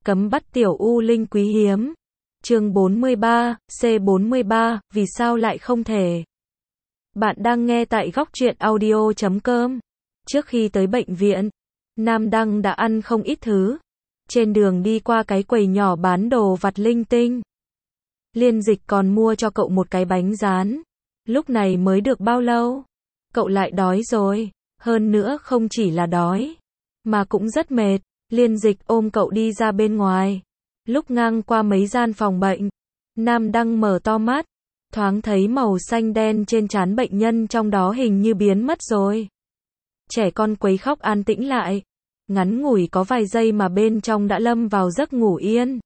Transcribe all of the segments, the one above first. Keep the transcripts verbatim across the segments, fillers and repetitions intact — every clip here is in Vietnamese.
Cấm bắt tiểu u linh quý hiếm. Chương bốn mươi ba, C bốn mươi ba, vì sao lại không thể? Bạn đang nghe tại góc truyện audio chấm com. Trước khi tới bệnh viện, Nam Đăng đã ăn không ít thứ. Trên đường đi qua cái quầy nhỏ bán đồ vặt linh tinh. Liên Dịch còn mua cho cậu một cái bánh rán. Lúc này mới được bao lâu? Cậu lại đói rồi. Hơn nữa không chỉ là đói, mà cũng rất mệt. Liên Dịch ôm cậu đi ra bên ngoài. Lúc ngang qua mấy gian phòng bệnh, Nam Đăng mở to mắt, thoáng thấy màu xanh đen trên trán bệnh nhân trong đó hình như biến mất rồi. Trẻ con quấy khóc an tĩnh lại. Ngắn ngủi có vài giây mà bên trong đã lâm vào giấc ngủ yên.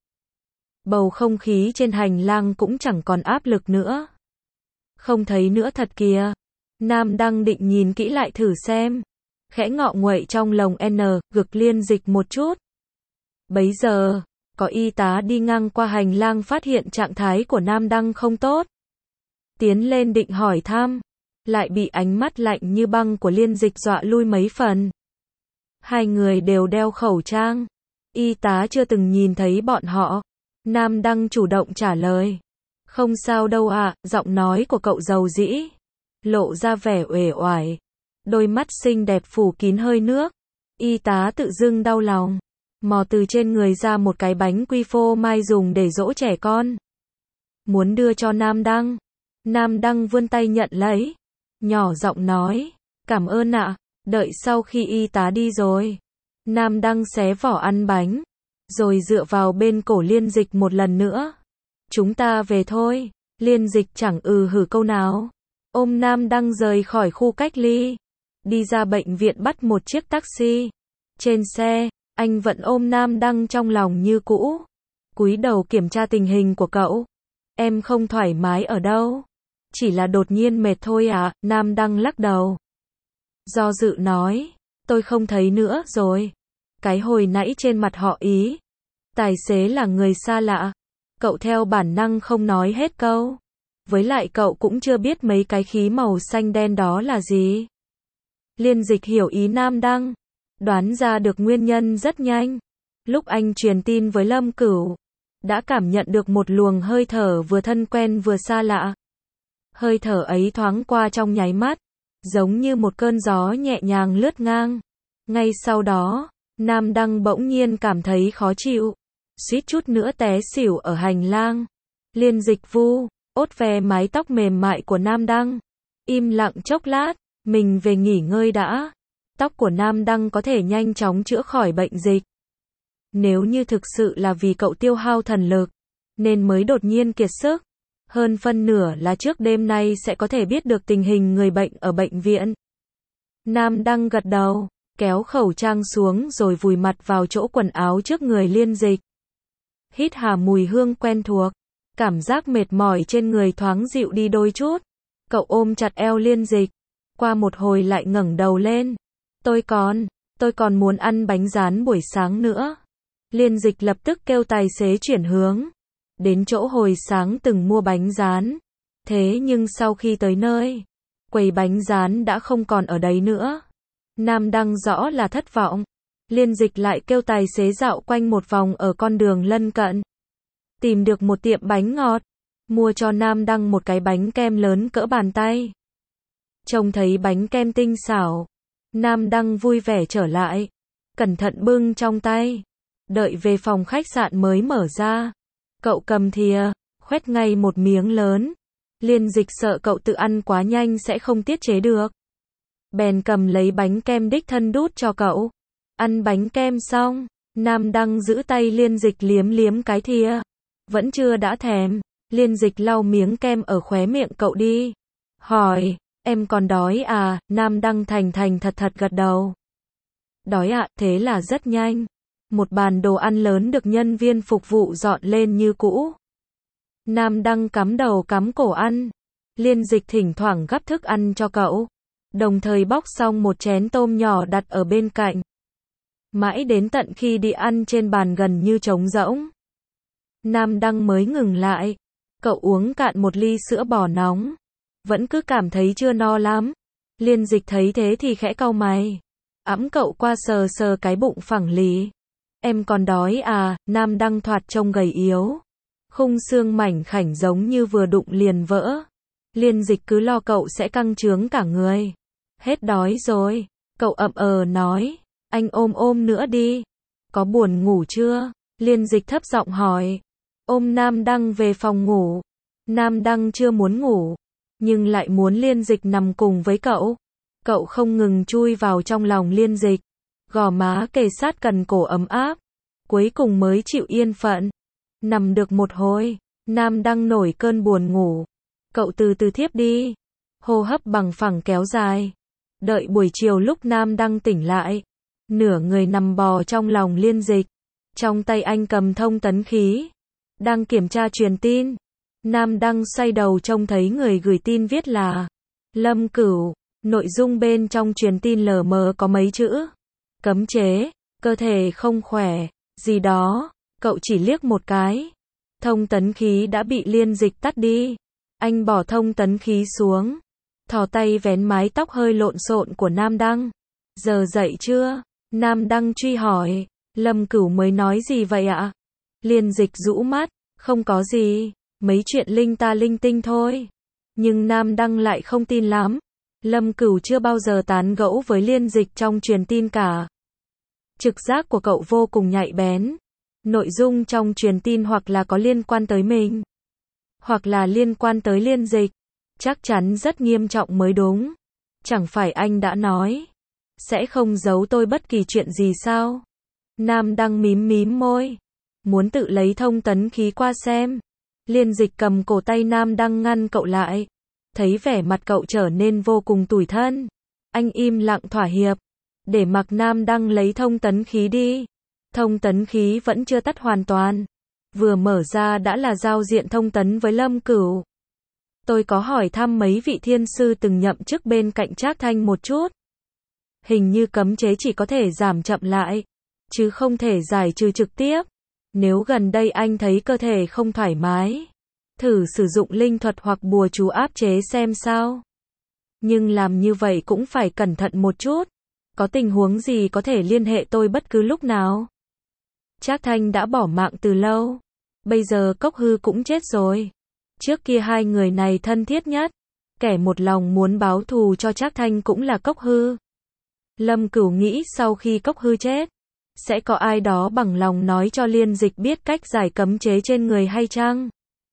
Bầu không khí trên hành lang cũng chẳng còn áp lực nữa. Không thấy nữa thật kìa. Nam Đăng định nhìn kỹ lại thử xem. Khẽ ngọ nguậy trong lồng N, gực Liên Dịch một chút. Bấy giờ, có y tá đi ngang qua hành lang phát hiện trạng thái của Nam Đăng không tốt. Tiến lên định hỏi thăm, lại bị ánh mắt lạnh như băng của Liên Dịch dọa lui mấy phần. Hai người đều đeo khẩu trang. Y tá chưa từng nhìn thấy bọn họ. Nam Đăng chủ động trả lời. Không sao đâu ạ, giọng nói của cậu dầu dĩ, lộ ra vẻ uể oải. Đôi mắt xinh đẹp phủ kín hơi nước. Y tá tự dưng đau lòng, mò từ trên người ra một cái bánh quy phô mai dùng để dỗ trẻ con. Muốn đưa cho Nam Đăng. Nam Đăng vươn tay nhận lấy. Nhỏ giọng nói, cảm ơn ạ. Đợi sau khi y tá đi rồi, Nam Đăng xé vỏ ăn bánh, rồi dựa vào bên cổ Liên Dịch một lần nữa. Chúng ta về thôi. Liên Dịch chẳng ừ hử câu nào. Ôm Nam Đăng rời khỏi khu cách ly. Đi ra bệnh viện bắt một chiếc taxi. Trên xe, anh vẫn ôm Nam Đăng trong lòng như cũ. Cúi đầu kiểm tra tình hình của cậu. Em không thoải mái ở đâu. Chỉ là đột nhiên mệt thôi à, Nam Đăng lắc đầu. Do dự nói, tôi không thấy nữa rồi. Cái hồi nãy trên mặt họ Ý. Tài xế là người xa lạ. Cậu theo bản năng không nói hết câu. Với lại cậu cũng chưa biết mấy cái khí màu xanh đen đó là gì. Liên Dịch hiểu ý Nam Đăng, đoán ra được nguyên nhân rất nhanh. Lúc anh truyền tin với Lâm Cửu, đã cảm nhận được một luồng hơi thở vừa thân quen vừa xa lạ. Hơi thở ấy thoáng qua trong nháy mắt, giống như một cơn gió nhẹ nhàng lướt ngang. Ngay sau đó, Nam Đăng bỗng nhiên cảm thấy khó chịu, suýt chút nữa té xỉu ở hành lang. Liên Dịch vu, ốt ve mái tóc mềm mại của Nam Đăng. Im lặng chốc lát, mình về nghỉ ngơi đã. Tóc của Nam Đăng có thể nhanh chóng chữa khỏi bệnh dịch. Nếu như thực sự là vì cậu tiêu hao thần lực, nên mới đột nhiên kiệt sức, hơn phân nửa là trước đêm nay sẽ có thể biết được tình hình người bệnh ở bệnh viện. Nam Đăng gật đầu, kéo khẩu trang xuống rồi vùi mặt vào chỗ quần áo trước người Liên Dịch. Hít hà mùi hương quen thuộc, cảm giác mệt mỏi trên người thoáng dịu đi đôi chút. Cậu ôm chặt eo Liên Dịch, qua một hồi lại ngẩng đầu lên. Tôi còn, tôi còn muốn ăn bánh rán buổi sáng nữa. Liên Dịch lập tức kêu tài xế chuyển hướng đến chỗ hồi sáng từng mua bánh rán. Thế nhưng sau khi tới nơi, quầy bánh rán đã không còn ở đấy nữa. Nam Đăng rõ là thất vọng. Liên Dịch lại kêu tài xế dạo quanh một vòng ở con đường lân cận. Tìm được một tiệm bánh ngọt, mua cho Nam Đăng một cái bánh kem lớn cỡ bàn tay. Trông thấy bánh kem tinh xảo, Nam Đăng vui vẻ trở lại, cẩn thận bưng trong tay. Đợi về phòng khách sạn mới mở ra, cậu cầm thìa, khoét ngay một miếng lớn. Liên Dịch sợ cậu tự ăn quá nhanh sẽ không tiết chế được, bèn cầm lấy bánh kem đích thân đút cho cậu. Ăn bánh kem xong, Nam Đăng giữ tay Liên Dịch liếm liếm cái thìa. Vẫn chưa đã thèm. Liên Dịch lau miếng kem ở khóe miệng cậu đi, hỏi, em còn đói à? Nam Đăng thành thành thật thật gật đầu. Đói ạ. Thế là rất nhanh, một bàn đồ ăn lớn được nhân viên phục vụ dọn lên như cũ. Nam Đăng cắm đầu cắm cổ ăn. Liên Dịch thỉnh thoảng gắp thức ăn cho cậu, đồng thời bóc xong một chén tôm nhỏ đặt ở bên cạnh. Mãi đến tận khi đi ăn trên bàn gần như trống rỗng, Nam Đăng mới ngừng lại. Cậu uống cạn một ly sữa bò nóng, vẫn cứ cảm thấy chưa no lắm. Liên Dịch thấy thế thì khẽ cau mày, ẵm cậu qua sờ sờ cái bụng phẳng lì. Em còn đói à? Nam Đăng thoạt trông gầy yếu. Khung xương mảnh khảnh giống như vừa đụng liền vỡ. Liên Dịch cứ lo cậu sẽ căng trướng cả người. Hết đói rồi. Cậu ậm ờ nói. Anh ôm ôm nữa đi. Có buồn ngủ chưa? Liên Dịch thấp giọng hỏi. Ôm Nam Đăng về phòng ngủ. Nam Đăng chưa muốn ngủ, nhưng lại muốn Liên Dịch nằm cùng với cậu. Cậu không ngừng chui vào trong lòng Liên Dịch. Gò má kề sát cần cổ ấm áp. Cuối cùng mới chịu yên phận. Nằm được một hồi, Nam Đăng nổi cơn buồn ngủ. Cậu từ từ thiếp đi. Hô hấp bằng phẳng kéo dài. Đợi buổi chiều lúc Nam Đăng tỉnh lại. Nửa người nằm bò trong lòng Liên Dịch. Trong tay anh cầm thông tấn khí. Đang kiểm tra truyền tin. Nam Đăng xoay đầu trông thấy người gửi tin viết là Lâm Cửu. Nội dung bên trong truyền tin lờ mờ có mấy chữ. Cấm chế, cơ thể không khỏe, gì đó. Cậu chỉ liếc một cái. Thông tấn khí đã bị Liên Dịch tắt đi. Anh bỏ thông tấn khí xuống. Thò tay vén mái tóc hơi lộn xộn của Nam Đăng. Giờ dậy chưa? Nam Đăng truy hỏi. Lâm Cửu mới nói gì vậy ạ? Liên Dịch rũ mắt. Không có gì. Mấy chuyện linh ta linh tinh thôi. Nhưng Nam Đăng lại không tin lắm. Lâm Cửu chưa bao giờ tán gẫu với Liên Dịch trong truyền tin cả. Trực giác của cậu vô cùng nhạy bén. Nội dung trong truyền tin hoặc là có liên quan tới mình, hoặc là liên quan tới Liên Dịch. Chắc chắn rất nghiêm trọng mới đúng. Chẳng phải anh đã nói sẽ không giấu tôi bất kỳ chuyện gì sao? Nam Đăng mím mím môi. Muốn tự lấy thông tấn khí qua xem. Liên Dịch cầm cổ tay Nam Đăng ngăn cậu lại. Thấy vẻ mặt cậu trở nên vô cùng tủi thân. Anh im lặng thỏa hiệp. Để mặc Nam Đăng lấy thông tấn khí đi. Thông tấn khí vẫn chưa tắt hoàn toàn. Vừa mở ra đã là giao diện thông tấn với Lâm Cửu. Tôi có hỏi thăm mấy vị thiên sư từng nhậm chức bên cạnh Trác Thanh một chút. Hình như cấm chế chỉ có thể giảm chậm lại, chứ không thể giải trừ trực tiếp. Nếu gần đây anh thấy cơ thể không thoải mái, thử sử dụng linh thuật hoặc bùa chú áp chế xem sao. Nhưng làm như vậy cũng phải cẩn thận một chút. Có tình huống gì có thể liên hệ tôi bất cứ lúc nào. Trác Thanh đã bỏ mạng từ lâu. Bây giờ Cốc Hư cũng chết rồi. Trước kia hai người này thân thiết nhất. Kẻ một lòng muốn báo thù cho Trác Thanh cũng là Cốc Hư. Lâm Cửu nghĩ sau khi Cốc Hư chết, sẽ có ai đó bằng lòng nói cho Liên Dịch biết cách giải cấm chế trên người hay chăng?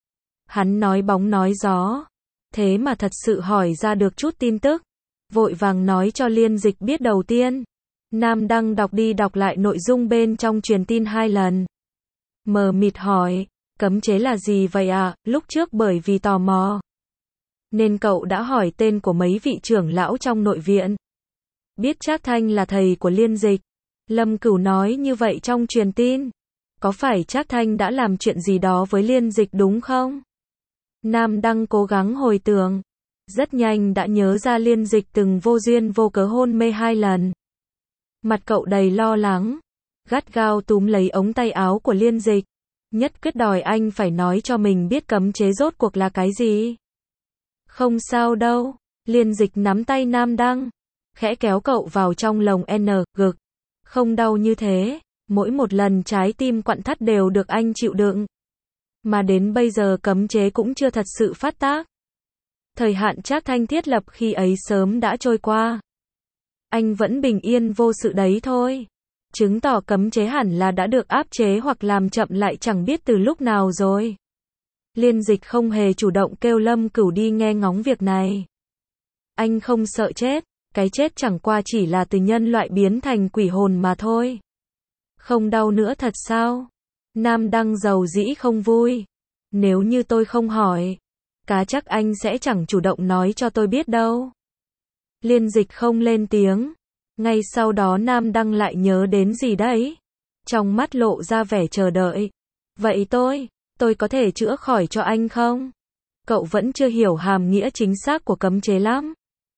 Hắn nói bóng nói gió. Thế mà thật sự hỏi ra được chút tin tức. Vội vàng nói cho Liên Dịch biết đầu tiên. Nam Đăng đọc đi đọc lại nội dung bên trong truyền tin hai lần. Mờ mịt hỏi, cấm chế là gì vậy ạ? À? Lúc trước bởi vì tò mò, nên cậu đã hỏi tên của mấy vị trưởng lão trong nội viện. Biết Trác Thanh là thầy của Liên Dịch. Lâm Cửu nói như vậy trong truyền tin. Có phải Trác Thanh đã làm chuyện gì đó với Liên Dịch đúng không? Nam Đăng cố gắng hồi tưởng. Rất nhanh đã nhớ ra Liên Dịch từng vô duyên vô cớ hôn mê hai lần. Mặt cậu đầy lo lắng. Gắt gao túm lấy ống tay áo của Liên Dịch. Nhất quyết đòi anh phải nói cho mình biết cấm chế rốt cuộc là cái gì. Không sao đâu. Liên Dịch nắm tay Nam Đăng. Khẽ kéo cậu vào trong lồng N, gực. Không đau như thế. Mỗi một lần trái tim quặn thắt đều được anh chịu đựng. Mà đến bây giờ cấm chế cũng chưa thật sự phát tác. Thời hạn Trác Thanh thiết lập khi ấy sớm đã trôi qua. Anh vẫn bình yên vô sự đấy thôi. Chứng tỏ cấm chế hẳn là đã được áp chế hoặc làm chậm lại chẳng biết từ lúc nào rồi. Liên Dịch không hề chủ động kêu Lâm Cửu đi nghe ngóng việc này. Anh không sợ chết. Cái chết chẳng qua chỉ là từ nhân loại biến thành quỷ hồn mà thôi. Không đau nữa thật sao? Nam Đăng giàu dĩ không vui. Nếu như tôi không hỏi, cá chắc anh sẽ chẳng chủ động nói cho tôi biết đâu. Liên Dịch không lên tiếng. Ngay sau đó Nam Đăng lại nhớ đến gì đấy. Trong mắt lộ ra vẻ chờ đợi. Vậy tôi, tôi có thể chữa khỏi cho anh không? Cậu vẫn chưa hiểu hàm nghĩa chính xác của cấm chế lắm.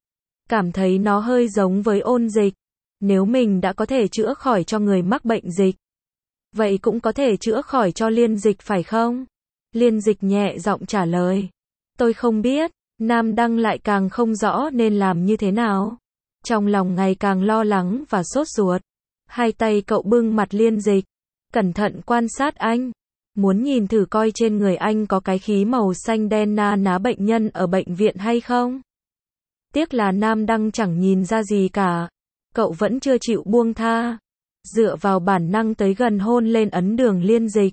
Cảm thấy nó hơi giống với ôn dịch. Nếu mình đã có thể chữa khỏi cho người mắc bệnh dịch, vậy cũng có thể chữa khỏi cho Liên Dịch phải không? Liên Dịch nhẹ giọng trả lời. Tôi không biết. Nam Đăng lại càng không rõ nên làm như thế nào. Trong lòng ngày càng lo lắng và sốt ruột. Hai tay cậu bưng mặt Liên Dịch. cẩn thận quan sát anh. Muốn nhìn thử coi trên người anh có cái khí màu xanh đen na ná bệnh nhân ở bệnh viện hay không. Tiếc là Nam Đăng chẳng nhìn ra gì cả. Cậu vẫn chưa chịu buông tha. Dựa vào bản năng tới gần hôn lên ấn đường Liên Dịch.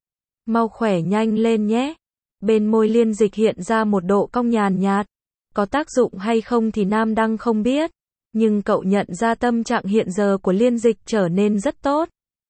Mau khỏe nhanh lên nhé. Bên môi Liên Dịch hiện ra một độ cong nhàn nhạt. Có tác dụng hay không thì Nam Đăng không biết. Nhưng cậu nhận ra tâm trạng hiện giờ của Liên Dịch trở nên rất tốt.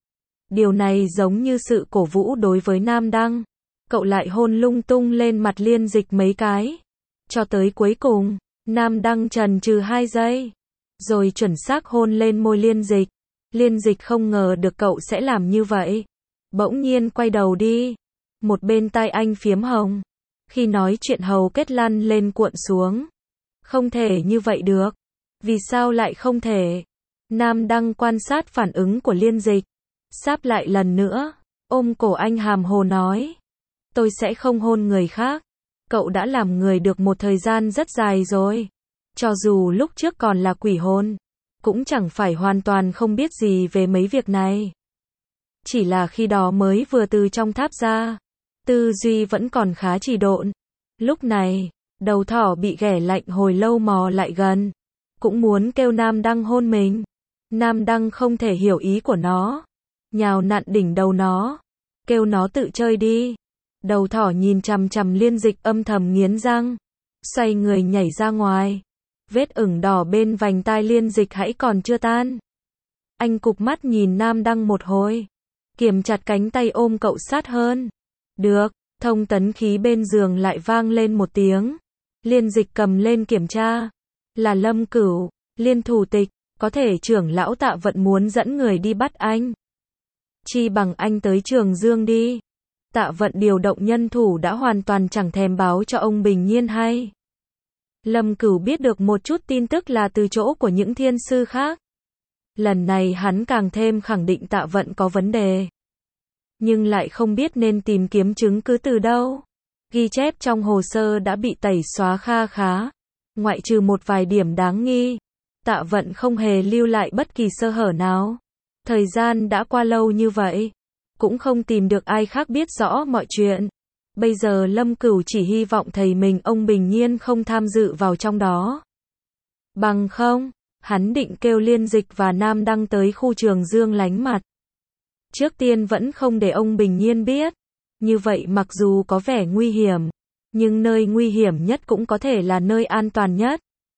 Điều này giống như sự cổ vũ đối với Nam Đăng. Cậu lại hôn lung tung lên mặt Liên Dịch mấy cái. Cho tới cuối cùng, Nam Đăng chần chừ hai giây. Rồi chuẩn xác hôn lên môi Liên Dịch. Liên Dịch không ngờ được cậu sẽ làm như vậy. Bỗng nhiên quay đầu đi. Một bên tai anh phiếm hồng. Khi nói chuyện hầu kết lăn lên cuộn xuống. Không thể như vậy được. Vì sao lại không thể? Nam Đăng quan sát phản ứng của Liên Dịch. Sáp lại lần nữa. Ôm cổ anh hàm hồ nói. Tôi sẽ không hôn người khác. Cậu đã làm người được một thời gian rất dài rồi. Cho dù lúc trước còn là quỷ hôn. Cũng chẳng phải hoàn toàn không biết gì về mấy việc này. Chỉ là khi đó mới vừa từ trong tháp ra. Tư duy vẫn còn khá trì độn. Lúc này, đầu thỏ bị ghẻ lạnh hồi lâu mò lại gần. Cũng muốn kêu Nam Đăng hôn mình. Nam Đăng không thể hiểu ý của nó. Nhào nặn đỉnh đầu nó. Kêu nó tự chơi đi. Đầu thỏ nhìn chằm chằm Liên Dịch âm thầm nghiến răng. Xoay người nhảy ra ngoài. Vết ửng đỏ bên vành tai Liên Dịch hãy còn chưa tan. Anh cụp mắt nhìn Nam Đăng một hồi. Kiềm chặt cánh tay ôm cậu sát hơn. Được, thông tấn khí bên giường lại vang lên một tiếng. Liên Dịch cầm lên kiểm tra. Là Lâm Cửu, Liên thủ tịch, có thể trưởng lão Tạ Vận muốn dẫn người đi bắt anh. Chi bằng anh tới Trường Dương đi. Tạ Vận điều động nhân thủ đã hoàn toàn chẳng thèm báo cho ông Bình Nhiên hay. Lâm Cửu biết được một chút tin tức là từ chỗ của những thiên sư khác. Lần này hắn càng thêm khẳng định Tạ Vận có vấn đề. Nhưng lại không biết nên tìm kiếm chứng cứ từ đâu. Ghi chép trong hồ sơ đã bị tẩy xóa kha khá. Ngoại trừ một vài điểm đáng nghi. Tạ Vận không hề lưu lại bất kỳ sơ hở nào. Thời gian đã qua lâu như vậy. Cũng không tìm được ai khác biết rõ mọi chuyện. Bây giờ Lâm Cửu chỉ hy vọng thầy mình ông Bình Nhiên không tham dự vào trong đó. Bằng không, hắn định kêu Liên Dịch và Nam Đăng tới khu Trường Dương lánh mặt. Trước tiên vẫn không để ông Bình Nhiên biết. Như vậy mặc dù có vẻ nguy hiểm, nhưng nơi nguy hiểm nhất cũng có thể là nơi an toàn nhất.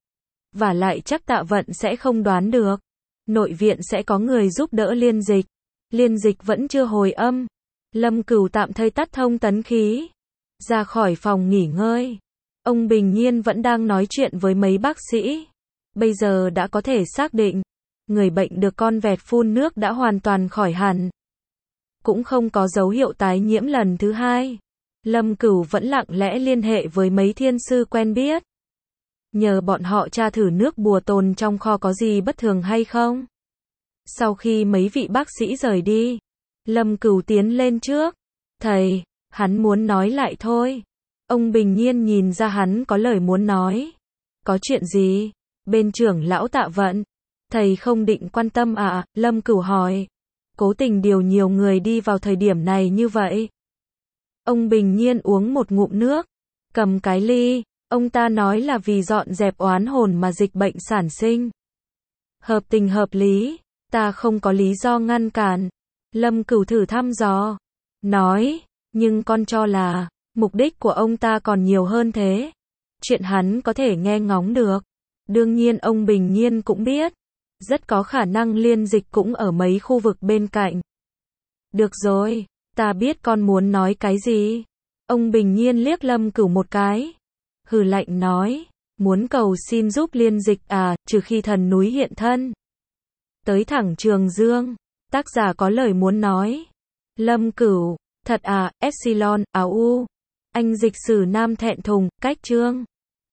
Và lại chắc Tạ Vận sẽ không đoán được. Nội viện sẽ có người giúp đỡ Liên Dịch. Liên Dịch vẫn chưa hồi âm. Lâm Cửu tạm thời tắt thông tấn khí. Ra khỏi phòng nghỉ ngơi. Ông Bình Nhiên vẫn đang nói chuyện với mấy bác sĩ. Bây giờ đã có thể xác định. Người bệnh được con vẹt phun nước đã hoàn toàn khỏi hẳn. Cũng không có dấu hiệu tái nhiễm lần thứ hai. Lâm Cửu vẫn lặng lẽ liên hệ với mấy thiên sư quen biết. Nhờ bọn họ tra thử nước bùa tồn trong kho có gì bất thường hay không. Sau khi mấy vị bác sĩ rời đi, Lâm Cửu tiến lên trước. Thầy, hắn muốn nói lại thôi. Ông Bình Nhiên nhìn ra hắn có lời muốn nói. Có chuyện gì? Bên trưởng lão Tạ Vận. Thầy không định quan tâm à? Lâm Cửu hỏi. Cố tình điều nhiều người đi vào thời điểm này như vậy. Ông Bình Nhiên uống một ngụm nước. Cầm cái ly. Ông ta nói là vì dọn dẹp oán hồn mà dịch bệnh sản sinh. Hợp tình hợp lý. Ta không có lý do ngăn cản. Lâm Cửu thử thăm dò. Nói. Nhưng con cho là. Mục đích của ông ta còn nhiều hơn thế. Chuyện hắn có thể nghe ngóng được. Đương nhiên ông Bình Nhiên cũng biết. Rất có khả năng Liên Dịch cũng ở mấy khu vực bên cạnh. Được rồi. Ta biết con muốn nói cái gì. Ông Bình Nhiên liếc Lâm Cửu một cái. Hừ lạnh nói. Muốn cầu xin giúp Liên Dịch à, trừ khi thần núi hiện thân. Tới thẳng Trường Dương. Tác giả có lời muốn nói. Lâm Cửu. Thật à, Epsilon, áo u. Anh dịch sử nam thẹn thùng, cách chương.